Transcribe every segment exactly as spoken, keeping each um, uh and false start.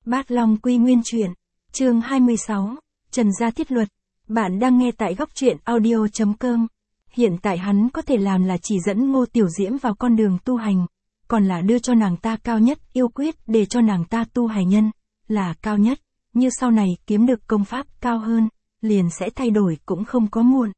Bát Long Quy Nguyên Truyện, chương hai mươi sáu, Trần Gia Thiết Luật. Bạn đang nghe tại góc truyện audio chấm com. Hiện tại hắn có thể làm là chỉ dẫn Ngô Tiểu Diễm vào con đường tu hành, còn là đưa cho nàng ta cao nhất yêu quyết để cho nàng ta tu hành nhân, là cao nhất, như sau này kiếm được công pháp cao hơn, liền sẽ thay đổi cũng không có muộn.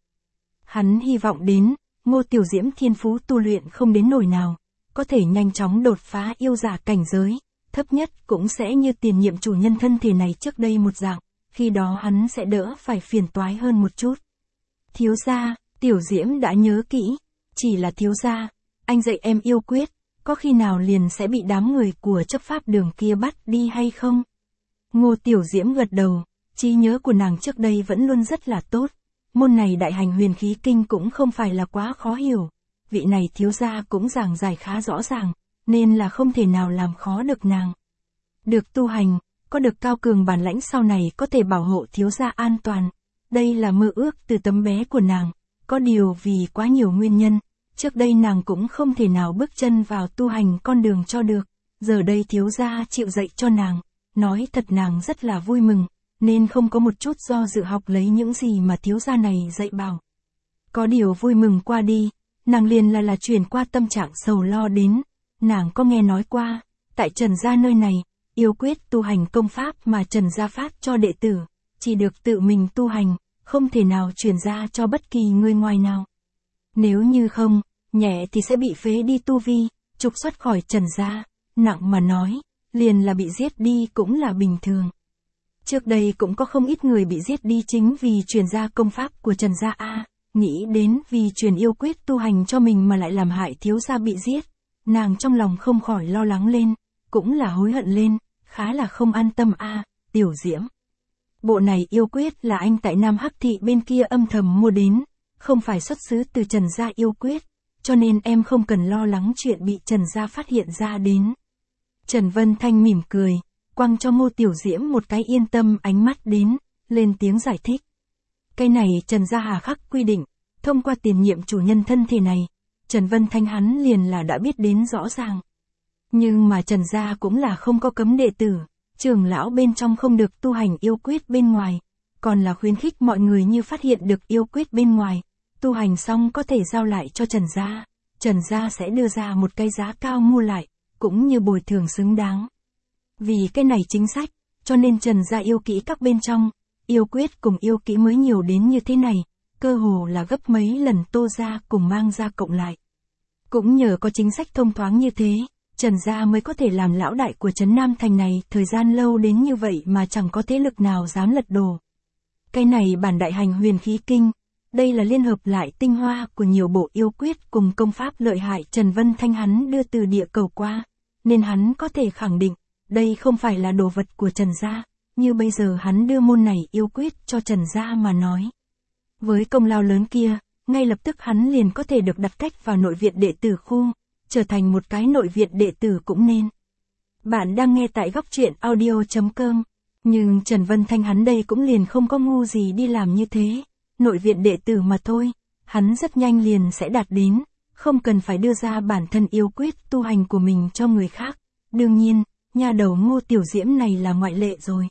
Hắn hy vọng đến, Ngô Tiểu Diễm thiên phú tu luyện không đến nổi nào, có thể nhanh chóng đột phá yêu giả cảnh giới, thấp nhất cũng sẽ như tiền nhiệm chủ nhân thân thể này trước đây một dạng, khi đó hắn sẽ đỡ phải phiền toái hơn một chút. Thiếu gia, Tiểu Diễm đã nhớ kỹ, chỉ là thiếu gia, anh dạy em yêu quyết, có khi nào liền sẽ bị đám người của chấp pháp đường kia bắt đi hay không? Ngô Tiểu Diễm gật đầu, trí nhớ của nàng trước đây vẫn luôn rất là tốt, môn này đại hành huyền khí kinh cũng không phải là quá khó hiểu, vị này thiếu gia cũng giảng giải khá rõ ràng, nên là không thể nào làm khó được nàng. Được tu hành, có được cao cường bản lãnh sau này có thể bảo hộ thiếu gia an toàn, đây là mơ ước từ tấm bé của nàng, có điều vì quá nhiều nguyên nhân, trước đây nàng cũng không thể nào bước chân vào tu hành con đường cho được, giờ đây thiếu gia chịu dạy cho nàng, nói thật nàng rất là vui mừng, nên không có một chút do dự học lấy những gì mà thiếu gia này dạy bảo. Có điều vui mừng qua đi, nàng liền là là chuyển qua tâm trạng sầu lo đến, nàng có nghe nói qua, tại Trần gia nơi này, yêu quyết tu hành công pháp mà Trần gia phát cho đệ tử, chỉ được tự mình tu hành, không thể nào truyền ra cho bất kỳ người ngoài nào. Nếu như không, nhẹ thì sẽ bị phế đi tu vi, trục xuất khỏi Trần gia, nặng mà nói, liền là bị giết đi cũng là bình thường. Trước đây cũng có không ít người bị giết đi chính vì truyền ra công pháp của Trần gia a, nghĩ đến vì truyền yêu quyết tu hành cho mình mà lại làm hại thiếu gia bị giết, nàng trong lòng không khỏi lo lắng lên, cũng là hối hận lên, khá là không an tâm a, Tiểu Diễm. Bộ này yêu quyết là anh tại Nam Hắc Thị bên kia âm thầm mua đến, không phải xuất xứ từ Trần gia yêu quyết, cho nên em không cần lo lắng chuyện bị Trần gia phát hiện ra đến. Trần Vân Thanh mỉm cười, quăng cho Ngô Tiểu Diễm một cái yên tâm ánh mắt đến, lên tiếng giải thích. Cái này Trần gia hà khắc quy định, thông qua tiền nhiệm chủ nhân thân thể này, Trần Vân Thanh hắn liền là đã biết đến rõ ràng. Nhưng mà Trần gia cũng là không có cấm đệ tử, trưởng lão bên trong không được tu hành yêu quyết bên ngoài, còn là khuyến khích mọi người như phát hiện được yêu quyết bên ngoài, tu hành xong có thể giao lại cho Trần gia, Trần gia sẽ đưa ra một cái giá cao mua lại, cũng như bồi thường xứng đáng. Vì cái này chính sách, cho nên Trần gia yêu kỹ các bên trong, yêu quyết cùng yêu kỹ mới nhiều đến như thế này, cơ hồ là gấp mấy lần Tô gia cùng Mang gia cộng lại. Cũng nhờ có chính sách thông thoáng như thế, Trần gia mới có thể làm lão đại của Trấn Nam Thành này thời gian lâu đến như vậy mà chẳng có thế lực nào dám lật đổ. Cái này bản đại hành huyền khí kinh, đây là liên hợp lại tinh hoa của nhiều bộ yêu quyết cùng công pháp lợi hại Trần Vân Thanh hắn đưa từ địa cầu qua, nên hắn có thể khẳng định, đây không phải là đồ vật của Trần gia, như bây giờ hắn đưa môn này yêu quyết cho Trần gia mà nói. Với công lao lớn kia, ngay lập tức hắn liền có thể được đặt cách vào nội viện đệ tử khu, trở thành một cái nội viện đệ tử cũng nên. Bạn đang nghe tại góc truyện audio chấm com, nhưng Trần Vân Thanh hắn đây cũng liền không có ngu gì đi làm như thế, nội viện đệ tử mà thôi, hắn rất nhanh liền sẽ đạt đến, không cần phải đưa ra bản thân yêu quyết tu hành của mình cho người khác, đương nhiên, nhà đầu Ngô Tiểu Diễm này là ngoại lệ rồi.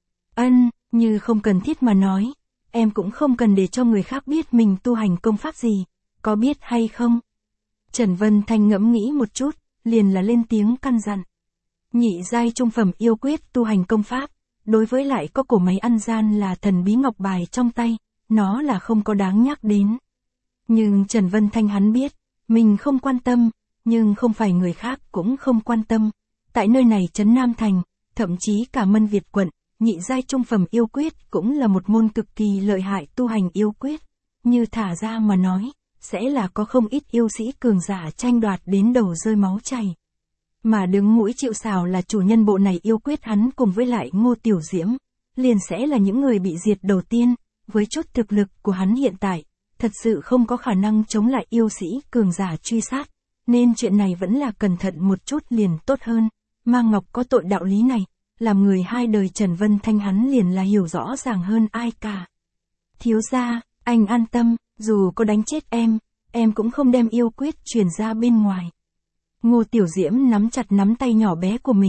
Ân, như không cần thiết mà nói, em cũng không cần để cho người khác biết mình tu hành công pháp gì, có biết hay không? Trần Vân Thanh ngẫm nghĩ một chút, liền là lên tiếng căn dặn. Nhị giai trung phẩm yêu quyết tu hành công pháp, đối với lại có cổ máy ăn gian là thần bí ngọc bài trong tay, nó là không có đáng nhắc đến. Nhưng Trần Vân Thanh hắn biết, mình không quan tâm, nhưng không phải người khác cũng không quan tâm. Tại nơi này Trấn Nam Thành, thậm chí cả Mân Việt quận, nhị giai trung phẩm yêu quyết cũng là một môn cực kỳ lợi hại tu hành yêu quyết, như thả ra mà nói, sẽ là có không ít yêu sĩ cường giả tranh đoạt đến đầu rơi máu chảy. Mà đứng mũi chịu sào là chủ nhân bộ này yêu quyết hắn cùng với lại Ngô Tiểu Diễm, liền sẽ là những người bị diệt đầu tiên, với chút thực lực của hắn hiện tại, thật sự không có khả năng chống lại yêu sĩ cường giả truy sát, nên chuyện này vẫn là cẩn thận một chút liền tốt hơn. Mang Ngọc có tội đạo lý này, làm người hai đời Trần Vân Thanh hắn liền là hiểu rõ ràng hơn ai cả. Thiếu gia, anh an tâm, dù có đánh chết em, em cũng không đem yêu quyết truyền ra bên ngoài. Ngô Tiểu Diễm nắm chặt nắm tay nhỏ bé của mình,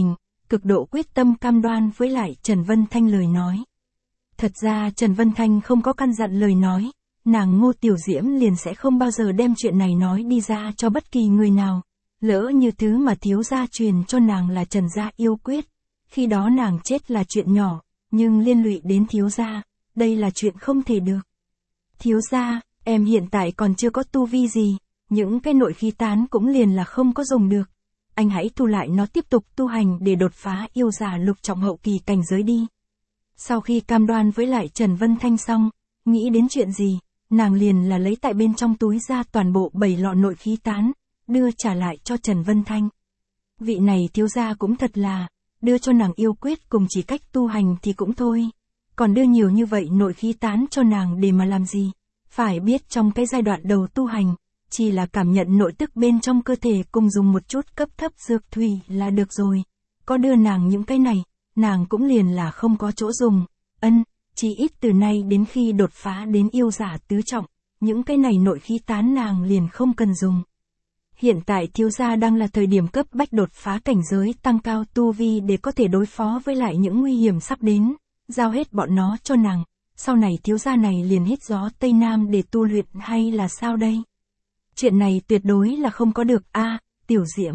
cực độ quyết tâm cam đoan với lại Trần Vân Thanh lời nói. Thật ra Trần Vân Thanh không có căn dặn lời nói, nàng Ngô Tiểu Diễm liền sẽ không bao giờ đem chuyện này nói đi ra cho bất kỳ người nào. Lỡ như thứ mà thiếu gia truyền cho nàng là Trần gia yêu quyết, khi đó nàng chết là chuyện nhỏ, nhưng liên lụy đến thiếu gia, đây là chuyện không thể được. Thiếu gia, em hiện tại còn chưa có tu vi gì, những cái nội khí tán cũng liền là không có dùng được. Anh hãy thu lại nó tiếp tục tu hành để đột phá yêu giả lục trọng hậu kỳ cảnh giới đi. Sau khi cam đoan với lại Trần Vân Thanh xong, nghĩ đến chuyện gì, nàng liền là lấy tại bên trong túi ra toàn bộ bảy lọ nội khí tán, đưa trả lại cho Trần Vân Thanh. Vị này thiếu gia cũng thật là, đưa cho nàng yêu quyết cùng chỉ cách tu hành thì cũng thôi, còn đưa nhiều như vậy nội khí tán cho nàng để mà làm gì? Phải biết trong cái giai đoạn đầu tu hành, chỉ là cảm nhận nội tức bên trong cơ thể cùng dùng một chút cấp thấp dược thủy là được rồi. Có đưa nàng những cái này, nàng cũng liền là không có chỗ dùng. Ân, chỉ ít từ nay đến khi đột phá đến yêu giả tứ trọng, những cái này nội khí tán nàng liền không cần dùng. Hiện tại thiếu gia đang là thời điểm cấp bách đột phá cảnh giới tăng cao tu vi để có thể đối phó với lại những nguy hiểm sắp đến, giao hết bọn nó cho nàng, sau này thiếu gia này liền hít gió Tây Nam để tu luyện hay là sao đây? Chuyện này tuyệt đối là không có được a, à, Tiểu Diễm.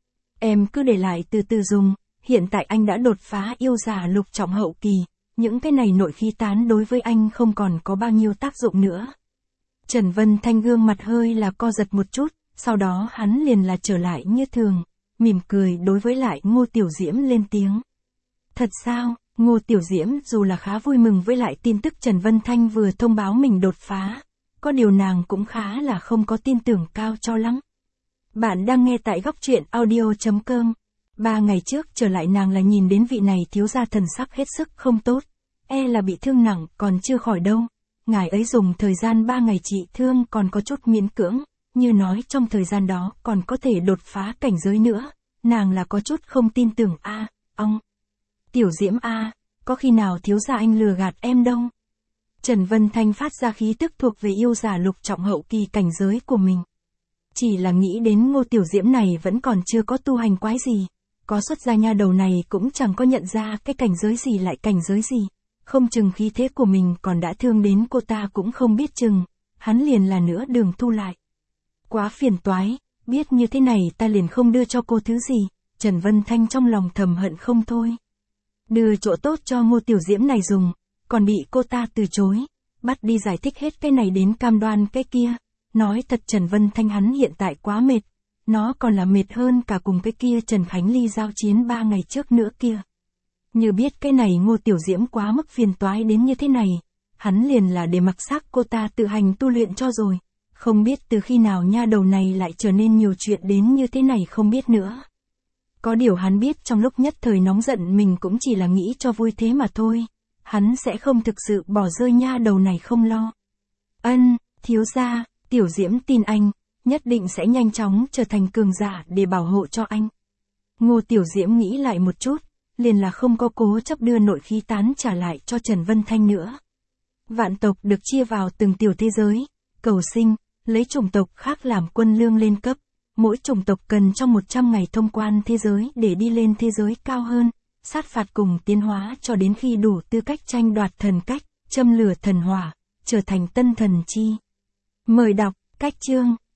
Em cứ để lại từ từ dùng, hiện tại anh đã đột phá yêu giả lục trọng hậu kỳ, những cái này nội khí tán đối với anh không còn có bao nhiêu tác dụng nữa. Trần Vân Thanh gương mặt hơi là co giật một chút, sau đó hắn liền là trở lại như thường, mỉm cười đối với lại Ngô Tiểu Diễm lên tiếng. Thật sao? Ngô Tiểu Diễm dù là khá vui mừng với lại tin tức Trần Vân Thanh vừa thông báo mình đột phá, có điều nàng cũng khá là không có tin tưởng cao cho lắm. Bạn đang nghe tại góc truyện audio chấm com. Ba ngày trước trở lại nàng là nhìn đến vị này thiếu gia thần sắc hết sức không tốt, e là bị thương nặng còn chưa khỏi đâu. Ngài ấy dùng thời gian ba ngày trị thương còn có chút miễn cưỡng, như nói trong thời gian đó còn có thể đột phá cảnh giới nữa, nàng là có chút không tin tưởng a, à, ông. Tiểu Diễm a, à, có khi nào thiếu gia anh lừa gạt em đâu? Trần Vân Thanh phát ra khí tức thuộc về yêu giả lục trọng hậu kỳ cảnh giới của mình. Chỉ là nghĩ đến Ngô Tiểu Diễm này vẫn còn chưa có tu hành quái gì, có xuất gia nha đầu này cũng chẳng có nhận ra cái cảnh giới gì lại cảnh giới gì, không chừng khí thế của mình còn đã thương đến cô ta cũng không biết chừng, hắn liền là nửa đường thu lại. Quá phiền toái, biết như thế này ta liền không đưa cho cô thứ gì, Trần Vân Thanh trong lòng thầm hận không thôi. Đưa chỗ tốt cho Ngô Tiểu Diễm này dùng, còn bị cô ta từ chối, bắt đi giải thích hết cái này đến cam đoan cái kia. Nói thật Trần Vân Thanh hắn hiện tại quá mệt, nó còn là mệt hơn cả cùng cái kia Trần Khánh Ly giao chiến ba ngày trước nữa kia. Như biết cái này Ngô Tiểu Diễm quá mức phiền toái đến như thế này, hắn liền là để mặc xác cô ta tự hành tu luyện cho rồi. Không biết từ khi nào nha đầu này lại trở nên nhiều chuyện đến như thế này không biết nữa. Có điều hắn biết trong lúc nhất thời nóng giận mình cũng chỉ là nghĩ cho vui thế mà thôi. Hắn sẽ không thực sự bỏ rơi nha đầu này không lo. Ân, thiếu gia, Tiểu Diễm tin anh, nhất định sẽ nhanh chóng trở thành cường giả để bảo hộ cho anh. Ngô Tiểu Diễm nghĩ lại một chút, liền là không có cố chấp đưa nội khí tán trả lại cho Trần Vân Thanh nữa. Vạn tộc được chia vào từng tiểu thế giới, cầu sinh, lấy chủng tộc khác làm quân lương lên cấp. Mỗi chủng tộc cần trong một trăm ngày thông quan thế giới để đi lên thế giới cao hơn, sát phạt cùng tiến hóa cho đến khi đủ tư cách tranh đoạt thần cách, châm lửa thần hỏa, trở thành tân thần chi. Mời đọc, cách chương.